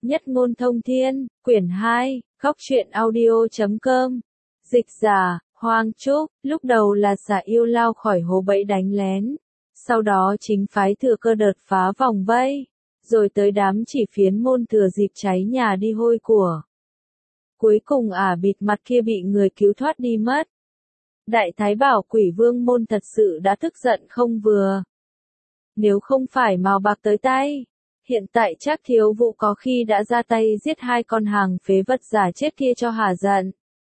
Nhất ngôn thông thiên, quyển 2, góc truyện audio.com. Dịch giả, Hoang Trúc, lúc đầu là xả yêu lao khỏi hố bẫy đánh lén. Sau đó chính phái thừa cơ đợt phá vòng vây. Rồi tới đám chỉ phiến môn thừa dịp cháy nhà đi hôi của. Cuối cùng bịt mặt kia bị người cứu thoát đi mất. Đại Thái Bảo Quỷ Vương môn thật sự đã tức giận không vừa. Nếu không phải mào bạc tới tay, hiện tại chắc Thiếu Vũ có khi đã ra tay giết hai con hàng phế vật giả chết kia cho hả giận.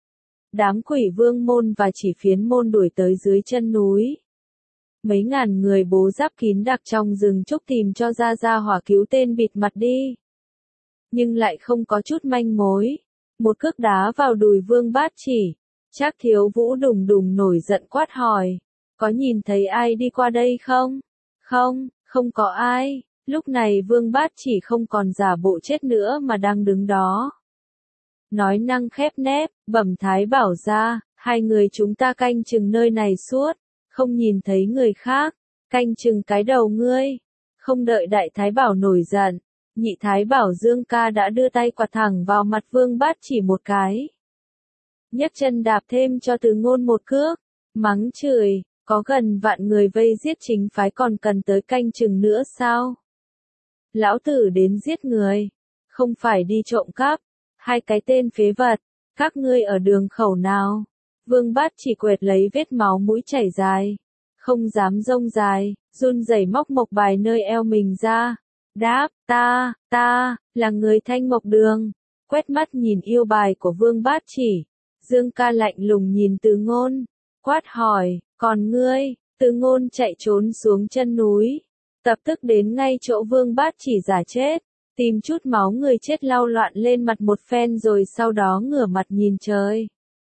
Đám Quỷ Vương môn và chỉ phiến môn đuổi tới dưới chân núi. Mấy ngàn người bố giáp kín đặc trong rừng trúc tìm cho ra hỏa cứu tên bịt mặt đi. Nhưng lại không có chút manh mối. Một cước đá vào đùi Vương Bát Chỉ. Trác Thiếu Vũ đùng đùng nổi giận quát hỏi. Có nhìn thấy ai đi qua đây không? Không có ai. Lúc này Vương Bát Chỉ không còn giả bộ chết nữa mà đang đứng đó. Nói năng khép nép, bẩm Thái Bảo ra, hai người chúng ta canh chừng nơi này suốt, không nhìn thấy người khác, canh chừng cái đầu ngươi. Không đợi Đại Thái Bảo nổi giận, Nhị Thái Bảo Dương Ca đã đưa tay quạt thẳng vào mặt Vương Bát Chỉ một cái. Nhấc chân đạp thêm cho Từ Ngôn một cước, mắng chửi, có gần vạn người vây giết chính phái còn cần tới canh chừng nữa sao? Lão tử đến giết người, không phải đi trộm cắp, hai cái tên phế vật, các ngươi ở đường khẩu nào? Vương Bát Chỉ quệt lấy vết máu mũi chảy dài, không dám rông dài, run rẩy móc mộc bài nơi eo mình ra, đáp, ta, là người Thanh Mộc Đường, quét mắt nhìn yêu bài của Vương Bát Chỉ, Dương Ca lạnh lùng nhìn Từ Ngôn, quát hỏi, còn ngươi? Từ Ngôn chạy trốn xuống chân núi, tập tức đến ngay chỗ Vương Bát Chỉ giả chết, tìm chút máu người chết lau loạn lên mặt một phen rồi sau đó ngửa mặt nhìn trời.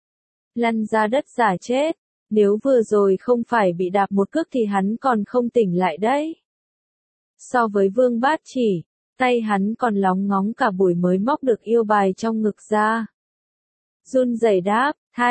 Lăn ra đất giả chết, nếu vừa rồi không phải bị đạp một cước thì hắn còn không tỉnh lại đấy. So với Vương Bát Chỉ, tay hắn còn lóng ngóng cả buổi mới móc được yêu bài trong ngực ra. Run rẩy đáp,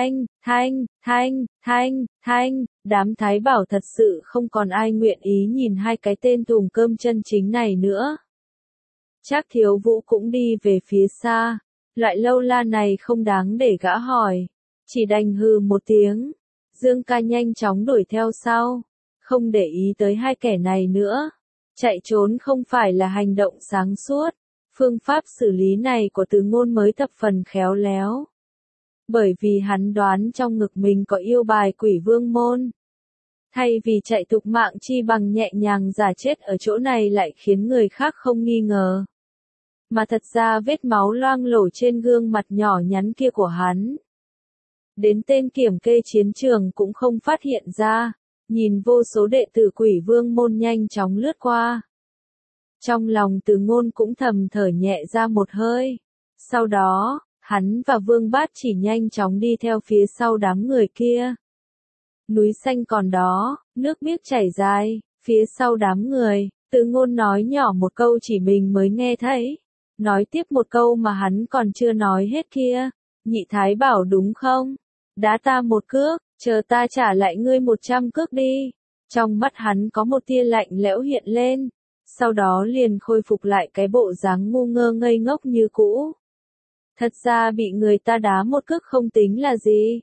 thanh, đám Thái Bảo thật sự không còn ai nguyện ý nhìn hai cái tên thùng cơm chân chính này nữa. Trác Thiếu Vũ cũng đi về phía xa, loại lâu la này không đáng để gã hỏi, chỉ đành hừ một tiếng. Dương Ca nhanh chóng đuổi theo sau, không để ý tới hai kẻ này nữa. Chạy trốn không phải là hành động sáng suốt, phương pháp xử lý này của Từ Ngôn mới thập phần khéo léo. Bởi vì hắn đoán trong ngực mình có yêu bài Quỷ Vương môn. Thay vì chạy thục mạng chi bằng nhẹ nhàng giả chết ở chỗ này lại khiến người khác không nghi ngờ. Mà thật ra vết máu loang lổ trên gương mặt nhỏ nhắn kia của hắn. Đến tên kiểm kê chiến trường cũng không phát hiện ra, nhìn vô số đệ tử Quỷ Vương môn nhanh chóng lướt qua. Trong lòng Từ Ngôn cũng thầm thở nhẹ ra một hơi. Sau đó, hắn và Vương Bát Chỉ nhanh chóng đi theo phía sau đám người kia. Núi xanh còn đó, nước biếc chảy dài, phía sau đám người, Từ Ngôn nói nhỏ một câu chỉ mình mới nghe thấy. Nói tiếp một câu mà hắn còn chưa nói hết kia. Nhị Thái Bảo đúng không? Đá ta một cước, chờ ta trả lại ngươi 100 cước đi. Trong mắt hắn có một tia lạnh lẽo hiện lên. Sau đó liền khôi phục lại cái bộ dáng ngu ngơ ngây ngốc như cũ. Thật ra bị người ta đá một cước không tính là gì.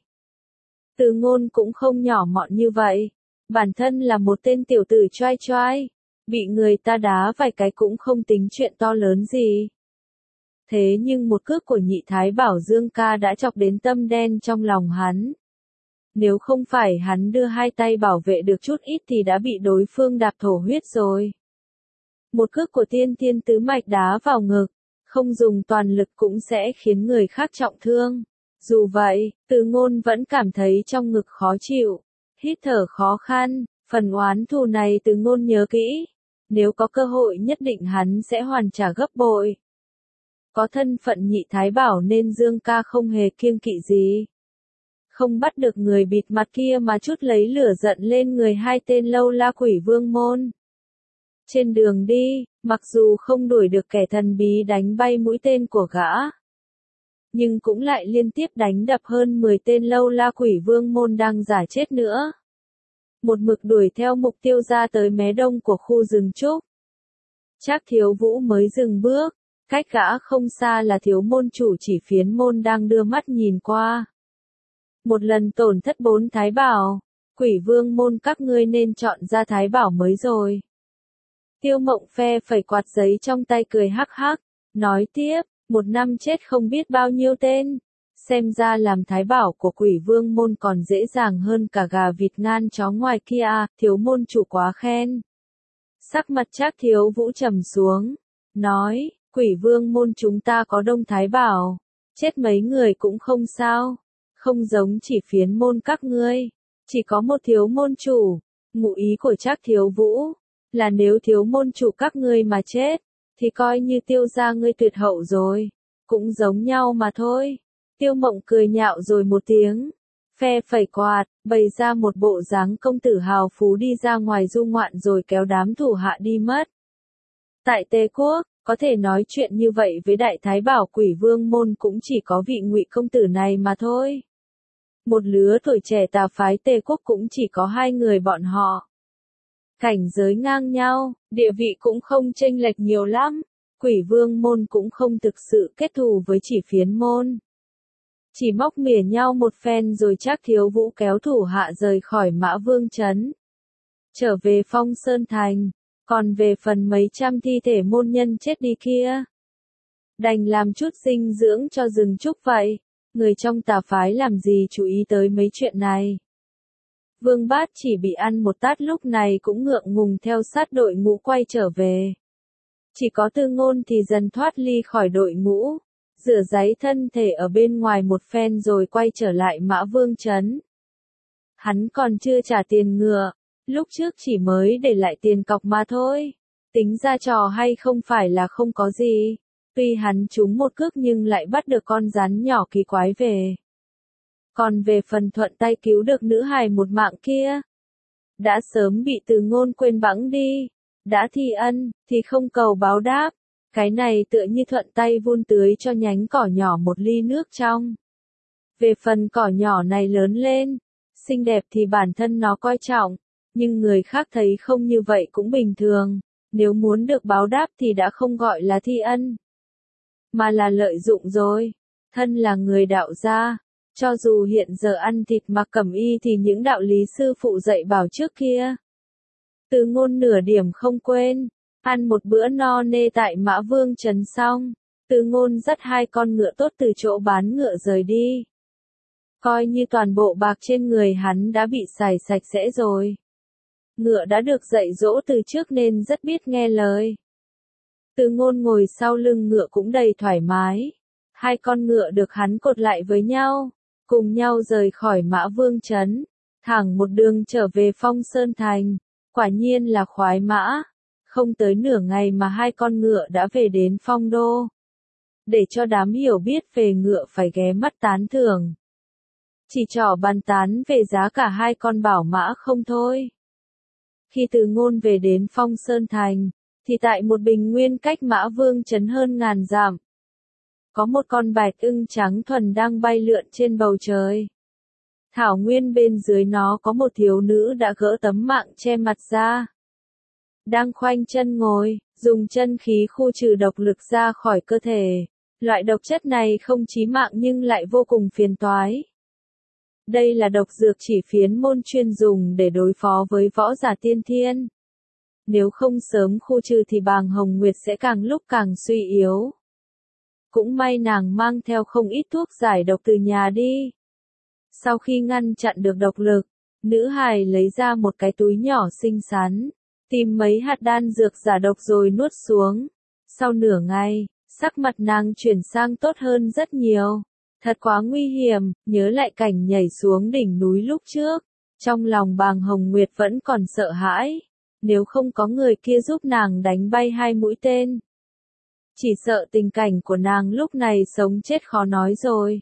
Từ Ngôn cũng không nhỏ mọn như vậy. Bản thân là một tên tiểu tử choai choai. Bị người ta đá vài cái cũng không tính chuyện to lớn gì. Thế nhưng một cước của Nhị Thái Bảo Dương Ca đã chọc đến tâm đen trong lòng hắn. Nếu không phải hắn đưa hai tay bảo vệ được chút ít thì đã bị đối phương đạp thổ huyết rồi. Một cước của tiên thiên tứ mạch đá vào ngực, không dùng toàn lực cũng sẽ khiến người khác trọng thương. Dù vậy, Từ Ngôn vẫn cảm thấy trong ngực khó chịu, hít thở khó khăn, phần oán thù này Từ Ngôn nhớ kỹ. Nếu có cơ hội nhất định hắn sẽ hoàn trả gấp bội. Có thân phận Nhị Thái Bảo nên Dương Ca không hề kiêng kỵ gì. Không bắt được người bịt mặt kia mà chút lấy lửa giận lên người hai tên lâu la Quỷ Vương môn. Trên đường đi, mặc dù không đuổi được kẻ thần bí đánh bay mũi tên của gã, nhưng cũng lại liên tiếp đánh đập hơn 10 tên lâu la Quỷ Vương môn đang giả chết nữa. Một mực đuổi theo mục tiêu ra tới mé đông của khu rừng trúc. Trác Thiếu Vũ mới dừng bước, Cách gã không xa là thiếu môn chủ Chỉ Phiến môn đang đưa mắt nhìn qua. Một lần tổn thất 4 thái bảo, Quỷ Vương môn các ngươi nên chọn ra thái bảo mới rồi. Tiêu Mộng phe phẩy quạt giấy trong tay cười hắc hắc, nói tiếp, một năm chết không biết bao nhiêu tên. Xem ra làm thái bảo của Quỷ Vương môn còn dễ dàng hơn cả gà vịt ngan chó ngoài kia, thiếu môn chủ quá khen. Sắc mặt Trác Thiếu Vũ trầm xuống, nói, Quỷ Vương môn chúng ta có đông thái bảo, chết mấy người cũng không sao, không giống Chỉ Phiến môn các ngươi, chỉ có một thiếu môn chủ. Ngụ ý của Trác Thiếu Vũ là nếu thiếu môn chủ các ngươi mà chết, thì coi như Tiêu gia ngươi tuyệt hậu rồi, cũng giống nhau mà thôi. Tiêu Mộng cười nhạo rồi một tiếng, phe phẩy quạt, bày ra một bộ dáng công tử hào phú đi ra ngoài du ngoạn rồi kéo đám thủ hạ đi mất. Tại Tề Quốc, có thể nói chuyện như vậy với đại thái bảo Quỷ Vương môn cũng chỉ có vị Ngụy công tử này mà thôi. Một lứa tuổi trẻ tà phái Tề Quốc cũng chỉ có 2 người bọn họ. Cảnh giới ngang nhau, địa vị cũng không chênh lệch nhiều lắm. Quỷ Vương môn cũng không thực sự kết thù với Chỉ Phiến môn. Chỉ móc mỉa nhau một phen rồi Trác Thiếu Vũ kéo thủ hạ rời khỏi Mã Vương trấn, trở về Phong Sơn thành. Còn về phần mấy trăm thi thể môn nhân chết đi kia, đành làm chút dinh dưỡng cho rừng trúc vậy. Người trong tà phái làm gì chú ý tới mấy chuyện này. Vương Bát chỉ bị ăn một tát lúc này cũng ngượng ngùng theo sát đội ngũ quay trở về. Chỉ có Tư Ngôn thì dần thoát ly khỏi đội ngũ, rửa ráy thân thể ở bên ngoài một phen rồi quay trở lại Mã Vương trấn. Hắn còn chưa trả tiền ngựa, lúc trước chỉ mới để lại tiền cọc mà thôi. Tính ra trò hay không phải là không có gì. Tuy hắn trúng một cước nhưng lại bắt được con rắn nhỏ kỳ quái về. Còn về phần thuận tay cứu được nữ hài một mạng kia, đã sớm bị Từ Ngôn quên bẵng đi. Đã thi ân, thì không cầu báo đáp. Cái này tựa như thuận tay vun tưới cho nhánh cỏ nhỏ một ly nước trong. Về phần cỏ nhỏ này lớn lên, xinh đẹp thì bản thân nó coi trọng, nhưng người khác thấy không như vậy cũng bình thường. Nếu muốn được báo đáp thì đã không gọi là thi ân, mà là lợi dụng rồi. Thân là người đạo gia, cho dù hiện giờ ăn thịt mặc cẩm y thì những đạo lý sư phụ dạy bảo trước kia, Từ Ngôn nửa điểm không quên. Ăn một bữa no nê tại Mã Vương trấn xong, Từ Ngôn dắt 2 con ngựa tốt từ chỗ bán ngựa rời đi. Coi như toàn bộ bạc trên người hắn đã bị xài sạch sẽ rồi. Ngựa đã được dạy dỗ từ trước nên rất biết nghe lời. Từ Ngôn ngồi sau lưng ngựa cũng đầy thoải mái. 2 con ngựa được hắn cột lại với nhau, cùng nhau rời khỏi Mã Vương trấn, thẳng một đường trở về Phong Sơn thành. Quả nhiên là khoái mã. Không tới nửa ngày mà 2 con ngựa đã về đến Phong Đô. Để cho đám hiểu biết về ngựa phải ghé mắt tán thưởng. Chỉ trỏ bàn tán về giá cả 2 con bảo mã không thôi. Khi Từ Ngôn về đến Phong Sơn thành, thì tại một bình nguyên cách Mã Vương trấn hơn ngàn dặm, có một con bạch ưng trắng thuần đang bay lượn trên bầu trời. Thảo nguyên bên dưới nó có một thiếu nữ đã gỡ tấm mạng che mặt ra, đang khoanh chân ngồi, dùng chân khí khu trừ độc lực ra khỏi cơ thể. Loại độc chất này không chí mạng nhưng lại vô cùng phiền toái. Đây là độc dược Chỉ Phiến môn chuyên dùng để đối phó với võ giả tiên thiên. Nếu không sớm khu trừ thì Bàng Hồng Nguyệt sẽ càng lúc càng suy yếu. Cũng may nàng mang theo không ít thuốc giải độc từ nhà đi. Sau khi ngăn chặn được độc lực, nữ hài lấy ra một cái túi nhỏ xinh xắn, tìm mấy hạt đan dược giả độc rồi nuốt xuống. Sau nửa ngày, sắc mặt nàng chuyển sang tốt hơn rất nhiều. Thật quá nguy hiểm, nhớ lại cảnh nhảy xuống đỉnh núi lúc trước. Trong lòng Bàng Hồng Nguyệt vẫn còn sợ hãi. Nếu không có người kia giúp nàng đánh bay 2 mũi tên, chỉ sợ tình cảnh của nàng lúc này sống chết khó nói rồi.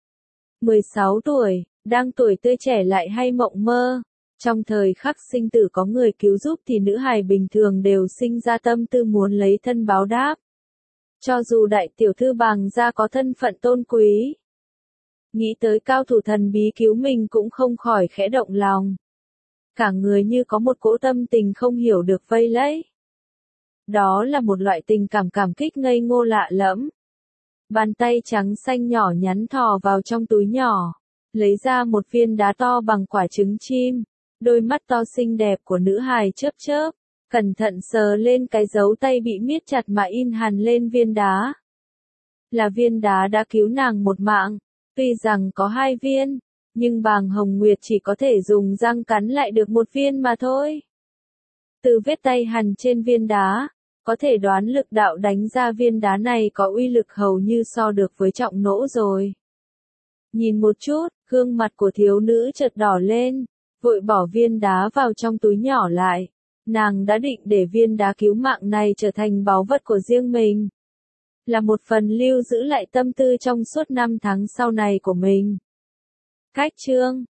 16 tuổi, đang tuổi tươi trẻ lại hay mộng mơ. Trong thời khắc sinh tử có người cứu giúp thì nữ hài bình thường đều sinh ra tâm tư muốn lấy thân báo đáp. Cho dù đại tiểu thư Bàng gia có thân phận tôn quý, nghĩ tới cao thủ thần bí cứu mình cũng không khỏi khẽ động lòng. Cả người như có một cỗ tâm tình không hiểu được vây lấy. Đó là một loại tình cảm cảm kích ngây ngô lạ lẫm. Bàn tay trắng xanh nhỏ nhắn thò vào trong túi nhỏ, lấy ra một viên đá to bằng quả trứng chim. Đôi mắt to xinh đẹp của nữ hài chớp chớp, cẩn thận sờ lên cái dấu tay bị miết chặt mà in hằn lên viên đá. Là viên đá đã cứu nàng một mạng, tuy rằng có 2 viên, nhưng Bàng Hồng Nguyệt chỉ có thể dùng răng cắn lại được 1 viên mà thôi. Từ vết tay hằn trên viên đá, có thể đoán lực đạo đánh ra viên đá này có uy lực hầu như so được với trọng nỗ rồi. Nhìn một chút, gương mặt của thiếu nữ chợt đỏ lên, vội bỏ viên đá vào trong túi nhỏ lại. Nàng đã định để viên đá cứu mạng này trở thành báu vật của riêng mình. Là một phần lưu giữ lại tâm tư trong suốt 5 tháng sau này của mình. Cách chương